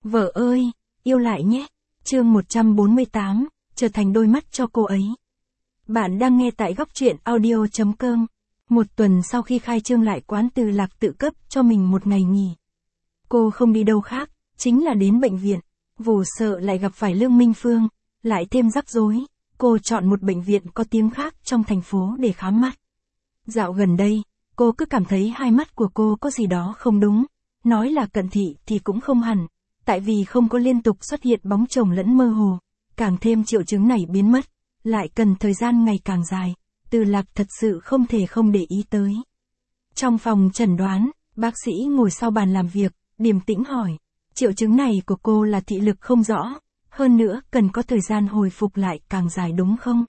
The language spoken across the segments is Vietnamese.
Vợ ơi, yêu lại nhé. Chương 148, trở thành đôi mắt cho cô ấy. Bạn đang nghe tại góc truyện audio.com. Một tuần sau khi khai trương lại quán Từ Lạc tự cấp cho mình một ngày nghỉ. Cô không đi đâu khác, chính là đến bệnh viện. Vù sợ lại gặp phải Lương Minh Phương, lại thêm rắc rối. Cô chọn một bệnh viện có tiếng khác trong thành phố để khám mắt. Dạo gần đây, cô cứ cảm thấy hai mắt của cô có gì đó không đúng. Nói là cận thị thì cũng không hẳn, tại vì không có liên tục xuất hiện bóng chồng lẫn mơ hồ. Càng thêm triệu chứng này biến mất, lại cần thời gian ngày càng dài. Từ Lạc thật sự không thể không để ý tới. Trong phòng chẩn đoán, bác sĩ ngồi sau bàn làm việc, điềm tĩnh hỏi. Triệu chứng này của cô là thị lực không rõ, hơn nữa cần có thời gian hồi phục lại càng dài đúng không?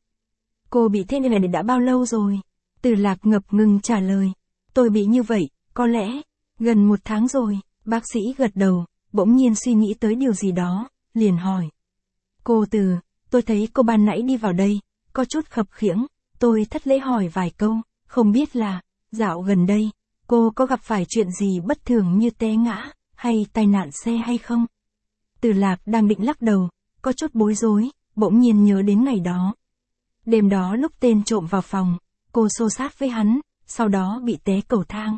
Cô bị thế này đã bao lâu rồi? Từ Lạc ngập ngừng trả lời. Tôi bị như vậy, có lẽ, gần 1 tháng rồi. Bác sĩ gật đầu, bỗng nhiên suy nghĩ tới điều gì đó, liền hỏi. Cô Từ, tôi thấy cô ban nãy đi vào đây, có chút khập khiễng, tôi thất lễ hỏi vài câu, không biết là, dạo gần đây, cô có gặp phải chuyện gì bất thường như té ngã, hay tai nạn xe hay không? Từ Lạc đang định lắc đầu, có chút bối rối, bỗng nhiên nhớ đến ngày đó. Đêm đó lúc tên trộm vào phòng, cô xô xát với hắn, sau đó bị té cầu thang.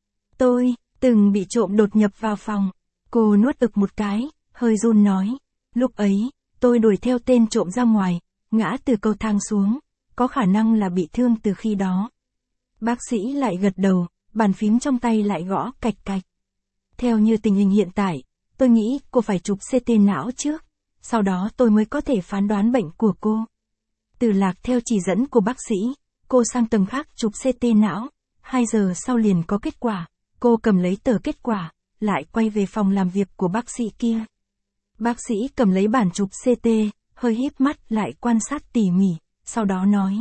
Tôi, từng bị trộm đột nhập vào phòng. Cô nuốt ực một cái, hơi run nói. Lúc ấy, tôi đuổi theo tên trộm ra ngoài, ngã từ cầu thang xuống, có khả năng là bị thương từ khi đó. Bác sĩ lại gật đầu, bàn phím trong tay lại gõ cạch cạch. Theo như tình hình hiện tại, tôi nghĩ cô phải chụp CT não trước, sau đó tôi mới có thể phán đoán bệnh của cô. Từ Lạc theo chỉ dẫn của bác sĩ, cô sang tầng khác chụp CT não, 2 giờ sau liền có kết quả, cô cầm lấy tờ kết quả, lại quay về phòng làm việc của bác sĩ kia. Bác sĩ cầm lấy bản chụp CT, hơi híp mắt lại quan sát tỉ mỉ, sau đó nói.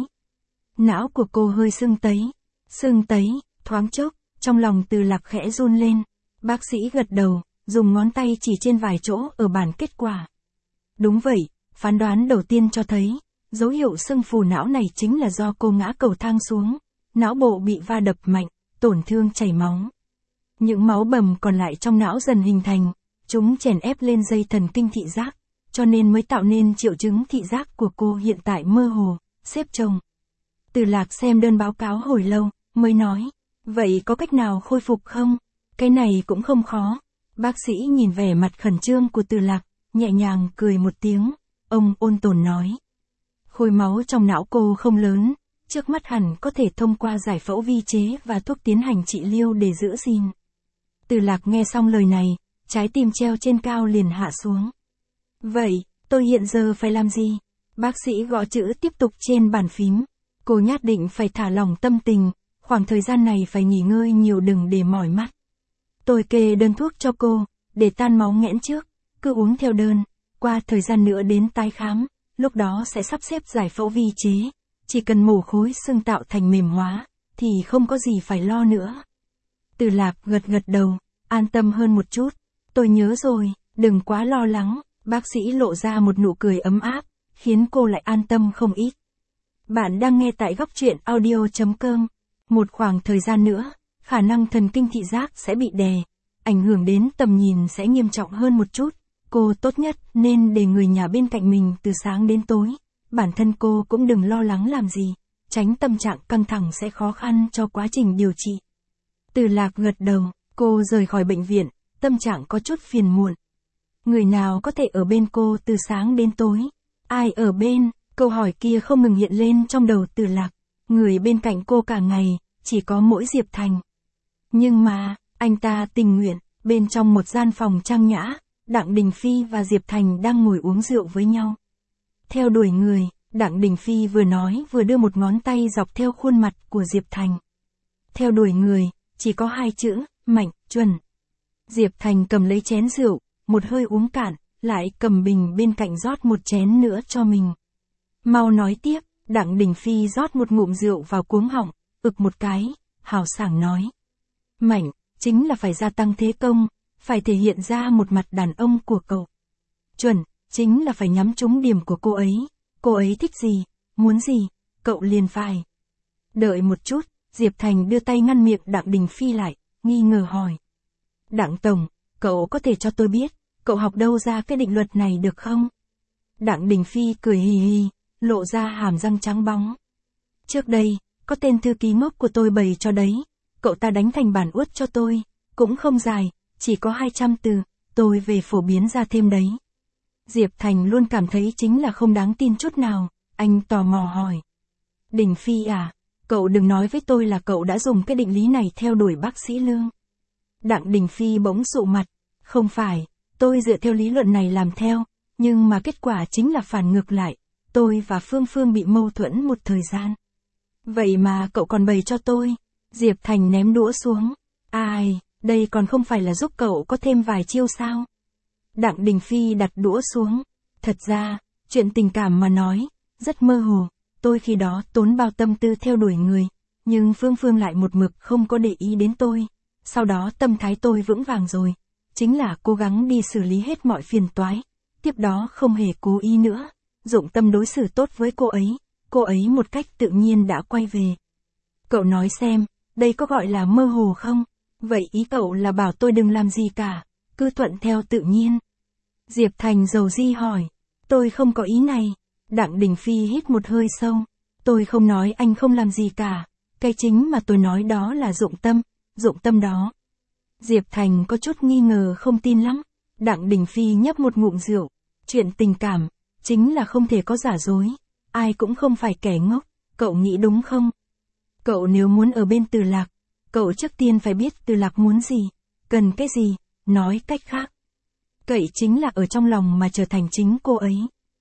Não của cô hơi sưng tấy, thoáng chốc, trong lòng Từ Lạc khẽ run lên. Bác sĩ gật đầu, dùng ngón tay chỉ trên vài chỗ ở bản kết quả. Đúng vậy, phán đoán đầu tiên cho thấy, dấu hiệu sưng phù não này chính là do cô ngã cầu thang xuống, não bộ bị va đập mạnh, tổn thương chảy máu. Những máu bầm còn lại trong não dần hình thành, chúng chèn ép lên dây thần kinh thị giác, cho nên mới tạo nên triệu chứng thị giác của cô hiện tại mơ hồ, xếp chồng. Từ Lạc xem đơn báo cáo hồi lâu, mới nói, vậy có cách nào khôi phục không? Cái này cũng không khó. Bác sĩ nhìn vẻ mặt khẩn trương của Từ Lạc, nhẹ nhàng cười một tiếng, ông ôn tồn nói. Khối máu trong não cô không lớn, trước mắt hẳn có thể thông qua giải phẫu vi chế và thuốc tiến hành trị liệu để giữ gìn. Từ Lạc nghe xong lời này, trái tim treo trên cao liền hạ xuống. Vậy, tôi hiện giờ phải làm gì? Bác sĩ gõ chữ tiếp tục trên bàn phím. Cô nhất định phải thả lỏng tâm tình, khoảng thời gian này phải nghỉ ngơi nhiều đừng để mỏi mắt. Tôi kê đơn thuốc cho cô, để tan máu nghẽn trước, cứ uống theo đơn, qua thời gian nữa đến tái khám, lúc đó sẽ sắp xếp giải phẫu vi chế, chỉ cần mổ khối xương tạo thành mềm hóa, thì không có gì phải lo nữa. Từ Lạc gật đầu, an tâm hơn một chút, tôi nhớ rồi, đừng quá lo lắng, bác sĩ lộ ra một nụ cười ấm áp, khiến cô lại an tâm không ít. Bạn đang nghe tại góc truyện audio.com, một khoảng thời gian nữa, khả năng thần kinh thị giác sẽ bị đè, ảnh hưởng đến tầm nhìn sẽ nghiêm trọng hơn một chút. Cô tốt nhất nên để người nhà bên cạnh mình từ sáng đến tối. Bản thân cô cũng đừng lo lắng làm gì, tránh tâm trạng căng thẳng sẽ khó khăn cho quá trình điều trị. Từ Lạc gật đầu, cô rời khỏi bệnh viện, tâm trạng có chút phiền muộn. Người nào có thể ở bên cô từ sáng đến tối? Ai ở bên? Câu hỏi kia không ngừng hiện lên trong đầu Từ Lạc. Người bên cạnh cô cả ngày, chỉ có mỗi Diệp Thành. Nhưng mà, anh ta tình nguyện, bên trong một gian phòng trang nhã, Đặng Đình Phi và Diệp Thành đang ngồi uống rượu với nhau. Theo đuổi người, Đặng Đình Phi vừa nói vừa đưa một ngón tay dọc theo khuôn mặt của Diệp Thành. Theo đuổi người, chỉ có 2 chữ, Mạnh, chuẩn. Diệp Thành cầm lấy chén rượu, một hơi uống cạn, lại cầm bình bên cạnh rót một chén nữa cho mình. Mau nói tiếp, Đặng Đình Phi rót một ngụm rượu vào cuống họng, ực một cái, hào sảng nói. Mạnh, chính là phải gia tăng thế công, phải thể hiện ra một mặt đàn ông của cậu. Chuẩn, chính là phải nhắm trúng điểm của cô ấy thích gì, muốn gì, cậu liền phải. Đợi một chút, Diệp Thành đưa tay ngăn miệng Đặng Đình Phi lại, nghi ngờ hỏi. Đặng Tổng, cậu có thể cho tôi biết, cậu học đâu ra cái định luật này được không? Đặng Đình Phi cười hì hì, lộ ra hàm răng trắng bóng. Trước đây, có tên thư ký ngốc của tôi bày cho đấy, cậu ta đánh thành bản uất cho tôi, cũng không dài, chỉ có 200 từ, tôi về phổ biến ra thêm đấy. Diệp Thành luôn cảm thấy chính là không đáng tin chút nào, anh tò mò hỏi. Đình Phi à, cậu đừng nói với tôi là cậu đã dùng cái định lý này theo đuổi bác sĩ Lương. Đặng Đình Phi bỗng sụ mặt, không phải, tôi dựa theo lý luận này làm theo, nhưng mà kết quả chính là phản ngược lại, tôi và Phương Phương bị mâu thuẫn một thời gian. Vậy mà cậu còn bày cho tôi, Diệp Thành ném đũa xuống, ai, đây còn không phải là giúp cậu có thêm vài chiêu sao? Đặng Đình Phi đặt đũa xuống, thật ra, chuyện tình cảm mà nói, rất mơ hồ, tôi khi đó tốn bao tâm tư theo đuổi người, nhưng Phương Phương lại một mực không có để ý đến tôi, sau đó tâm thái tôi vững vàng rồi, chính là cố gắng đi xử lý hết mọi phiền toái, tiếp đó không hề cố ý nữa, dụng tâm đối xử tốt với cô ấy một cách tự nhiên đã quay về. Cậu nói xem, đây có gọi là mơ hồ không? Vậy ý cậu là bảo tôi đừng làm gì cả, cứ thuận theo tự nhiên. Diệp Thành dầu di hỏi, tôi không có ý này. Đặng Đình Phi hít một hơi sâu, tôi không nói anh không làm gì cả, cái chính mà tôi nói đó là dụng tâm đó. Diệp Thành có chút nghi ngờ không tin lắm, Đặng Đình Phi nhấp một ngụm rượu, chuyện tình cảm, chính là không thể có giả dối, ai cũng không phải kẻ ngốc, cậu nghĩ đúng không? Cậu nếu muốn ở bên Từ Lạc, cậu trước tiên phải biết Từ Lạc muốn gì, cần cái gì, nói cách khác. Cậy chính là ở trong lòng mà trở thành chính cô ấy.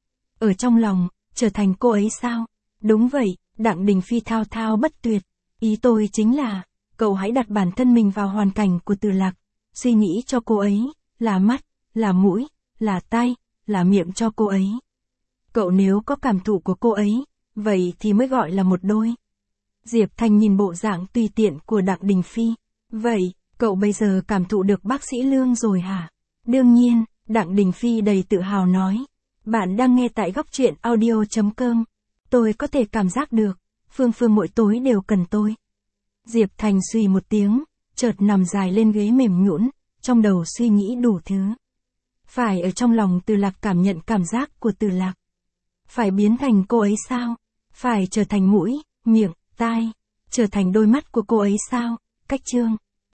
Ở trong lòng, trở thành cô ấy sao? Đúng vậy, Đặng Đình Phi thao thao bất tuyệt. Ý tôi chính là, cậu hãy đặt bản thân mình vào hoàn cảnh của Từ Lạc, suy nghĩ cho cô ấy, là mắt, là mũi, là tai, là miệng cho cô ấy. Cậu nếu có cảm thụ của cô ấy, vậy thì mới gọi là một đôi. Diệp Thành nhìn bộ dạng tùy tiện của Đặng Đình Phi. Vậy, cậu bây giờ cảm thụ được bác sĩ Lương rồi hả? Đương nhiên, Đặng Đình Phi đầy tự hào nói. Bạn đang nghe tại góc truyện audio.com. Tôi có thể cảm giác được, Phương Phương mỗi tối đều cần tôi. Diệp Thành suy một tiếng, chợt nằm dài lên ghế mềm nhũn, trong đầu suy nghĩ đủ thứ. Phải ở trong lòng Từ Lạc cảm nhận cảm giác của Từ Lạc. Phải biến thành cô ấy sao? Phải trở thành mũi, miệng, tai, trở thành đôi mắt của cô ấy sao? Cách chương